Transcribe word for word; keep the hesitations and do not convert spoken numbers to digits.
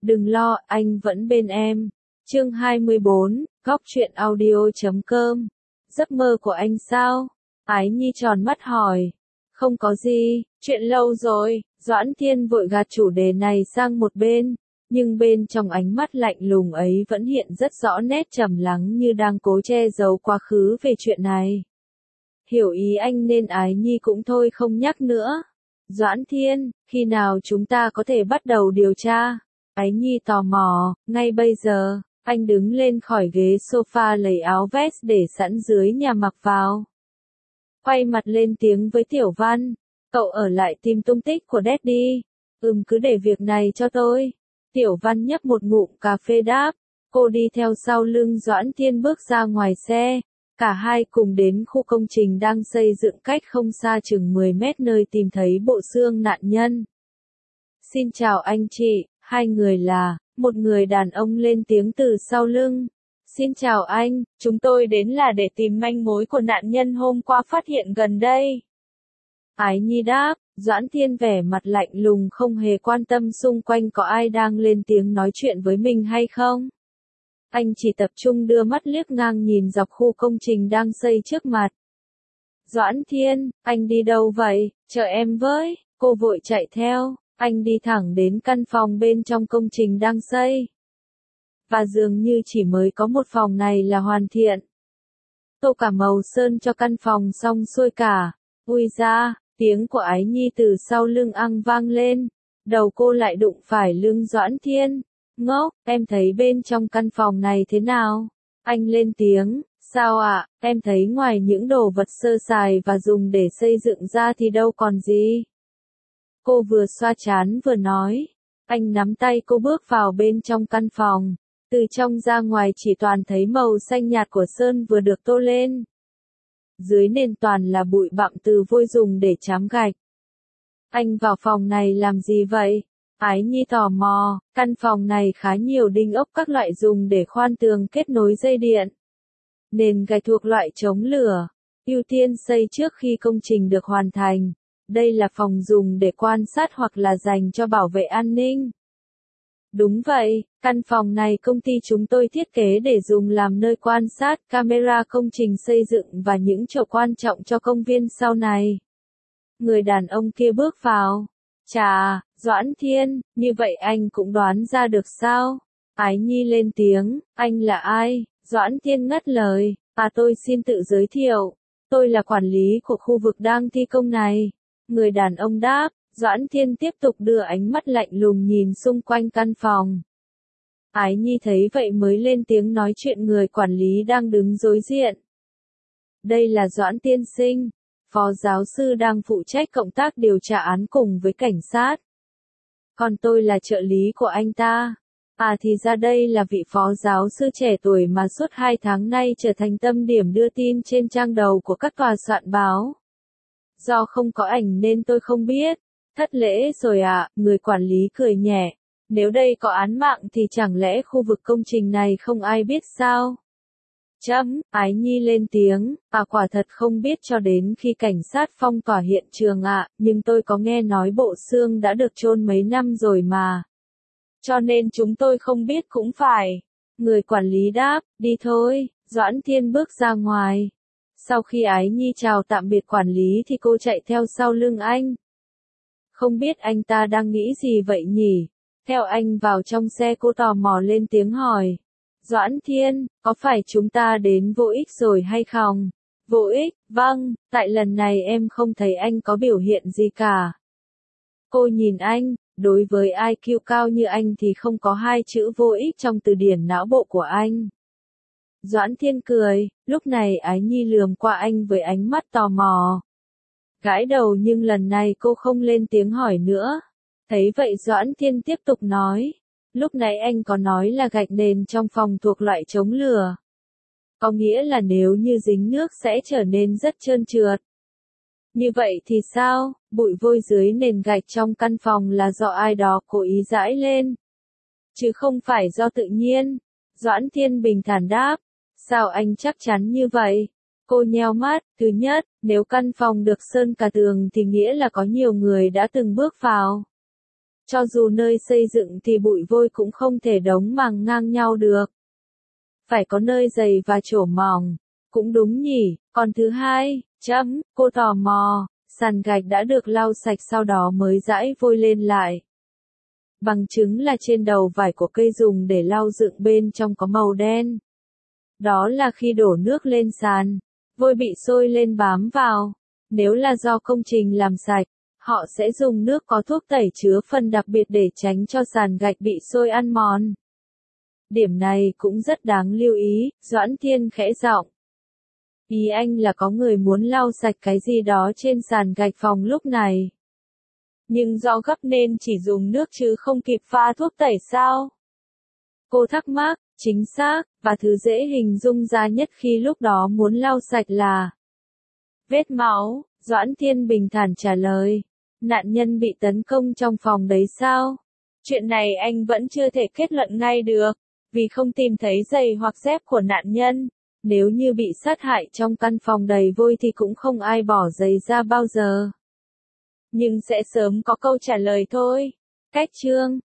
Đừng lo, anh vẫn bên em. Chương hai mươi bốn, góc truyện audio chấm com. Giấc mơ của anh sao? Ái Nhi tròn mắt hỏi. Không có gì, chuyện lâu rồi. Doãn Thiên vội gạt chủ đề này sang một bên, nhưng bên trong ánh mắt lạnh lùng ấy vẫn hiện rất rõ nét trầm lắng như đang cố che giấu quá khứ về chuyện này. Hiểu ý anh nên Ái Nhi cũng thôi không nhắc nữa. Doãn Thiên, khi nào chúng ta có thể bắt đầu điều tra? Ái Nhi tò mò, ngay bây giờ. Anh đứng lên khỏi ghế sofa lấy áo vest để sẵn dưới nhà mặc vào. Quay mặt lên tiếng với Tiểu Văn. Cậu ở lại tìm tung tích của Daddy. Ừm cứ để việc này cho tôi. Tiểu Văn nhấp một ngụm cà phê đáp. Cô đi theo sau lưng Doãn Thiên bước ra ngoài xe. Cả hai cùng đến khu công trình đang xây dựng cách không xa chừng mười mét nơi tìm thấy bộ xương nạn nhân. Xin chào anh chị, hai người là... Một người đàn ông lên tiếng từ sau lưng. Xin chào anh, chúng tôi đến là để tìm manh mối của nạn nhân hôm qua phát hiện gần đây. Ái Nhi đáp, Doãn Thiên vẻ mặt lạnh lùng không hề quan tâm xung quanh có ai đang lên tiếng nói chuyện với mình hay không. Anh chỉ tập trung đưa mắt liếc ngang nhìn dọc khu công trình đang xây trước mặt. Doãn Thiên, anh đi đâu vậy? Chờ em với, cô vội chạy theo. Anh đi thẳng đến căn phòng bên trong công trình đang xây. Và dường như chỉ mới có một phòng này là hoàn thiện. Tô cả màu sơn cho căn phòng xong xuôi cả. Ui ra, tiếng của Ái Nhi từ sau lưng ăng vang lên. Đầu cô lại đụng phải lưng Doãn Thiên. Ngốc, em thấy bên trong căn phòng này thế nào? Anh lên tiếng, sao ạ, à? Em thấy ngoài những đồ vật sơ sài và dùng để xây dựng ra thì đâu còn gì. Cô vừa xoa trán vừa nói. Anh nắm tay cô bước vào bên trong căn phòng. Từ trong ra ngoài chỉ toàn thấy màu xanh nhạt của sơn vừa được tô lên. Dưới nền toàn là bụi bặm từ vôi dùng để trám gạch. Anh vào phòng này làm gì vậy? Ái Nhi tò mò, căn phòng này khá nhiều đinh ốc các loại dùng để khoan tường kết nối dây điện. Nền gạch thuộc loại chống lửa, ưu tiên xây trước khi công trình được hoàn thành. Đây là phòng dùng để quan sát hoặc là dành cho bảo vệ an ninh. Đúng vậy, căn phòng này công ty chúng tôi thiết kế để dùng làm nơi quan sát, camera công trình xây dựng và những chỗ quan trọng cho công viên sau này. Người đàn ông kia bước vào. Chà, Doãn Thiên, như vậy anh cũng đoán ra được sao? Ái Nhi lên tiếng, anh là ai? Doãn Thiên ngắt lời, à tôi xin tự giới thiệu. Tôi là quản lý của khu vực đang thi công này. Người đàn ông đáp, Doãn Thiên tiếp tục đưa ánh mắt lạnh lùng nhìn xung quanh căn phòng. Ái Nhi thấy vậy mới lên tiếng nói chuyện người quản lý đang đứng đối diện. Đây là Doãn tiên sinh, phó giáo sư đang phụ trách công tác điều tra án cùng với cảnh sát. Còn tôi là trợ lý của anh ta. À thì ra đây là vị phó giáo sư trẻ tuổi mà suốt hai tháng nay trở thành tâm điểm đưa tin trên trang đầu của các tòa soạn báo. Do không có ảnh nên tôi không biết. Thất lễ rồi à, người quản lý cười nhẹ. Nếu đây có án mạng thì chẳng lẽ khu vực công trình này không ai biết sao? Chấm, Ái Nhi lên tiếng, à quả thật không biết cho đến khi cảnh sát phong tỏa hiện trường ạ, à, nhưng tôi có nghe nói bộ xương đã được chôn mấy năm rồi mà. Cho nên chúng tôi không biết cũng phải. Người quản lý đáp, đi thôi, Doãn Thiên bước ra ngoài. Sau khi Ái Nhi chào tạm biệt quản lý thì cô chạy theo sau lưng anh. Không biết anh ta đang nghĩ gì vậy nhỉ? Theo anh vào trong xe cô tò mò lên tiếng hỏi. Doãn Thiên, có phải chúng ta đến vô ích rồi hay không? Vô ích, vâng, tại lần này em không thấy anh có biểu hiện gì cả. Cô nhìn anh, đối với i kiu cao như anh thì không có hai chữ vô ích trong từ điển não bộ của anh. Doãn Thiên cười, lúc này Ái Nhi lườm qua anh với ánh mắt tò mò. Gãi đầu nhưng lần này cô không lên tiếng hỏi nữa. Thấy vậy Doãn Thiên tiếp tục nói. Lúc nãy anh có nói là gạch nền trong phòng thuộc loại chống lửa. Có nghĩa là nếu như dính nước sẽ trở nên rất trơn trượt. Như vậy thì sao, bụi vôi dưới nền gạch trong căn phòng là do ai đó cố ý rải lên. Chứ không phải do tự nhiên. Doãn Thiên bình thản đáp. Sao anh chắc chắn như vậy? Cô nheo mắt, thứ nhất, nếu căn phòng được sơn cả tường thì nghĩa là có nhiều người đã từng bước vào. Cho dù nơi xây dựng thì bụi vôi cũng không thể đống màng ngang nhau được. Phải có nơi dày và chỗ mỏng. Cũng đúng nhỉ, còn thứ hai, chấm, cô tò mò, sàn gạch đã được lau sạch sau đó mới rải vôi lên lại. Bằng chứng là trên đầu vải của cây dùng để lau dựng bên trong có màu đen. Đó là khi đổ nước lên sàn, vôi bị sôi lên bám vào. Nếu là do công trình làm sạch, họ sẽ dùng nước có thuốc tẩy chứa phần đặc biệt để tránh cho sàn gạch bị sôi ăn mòn. Điểm này cũng rất đáng lưu ý, Doãn Thiên khẽ giọng. Ý anh là có người muốn lau sạch cái gì đó trên sàn gạch phòng lúc này. Nhưng do gấp nên chỉ dùng nước chứ không kịp pha thuốc tẩy sao? Cô thắc mắc, chính xác, và thứ dễ hình dung ra nhất khi lúc đó muốn lau sạch là vết máu, Doãn Thiên bình thản trả lời. Nạn nhân bị tấn công trong phòng đấy sao? Chuyện này anh vẫn chưa thể kết luận ngay được, vì không tìm thấy giày hoặc dép của nạn nhân. Nếu như bị sát hại trong căn phòng đầy vôi thì cũng không ai bỏ giày ra bao giờ. Nhưng sẽ sớm có câu trả lời thôi. Cách chương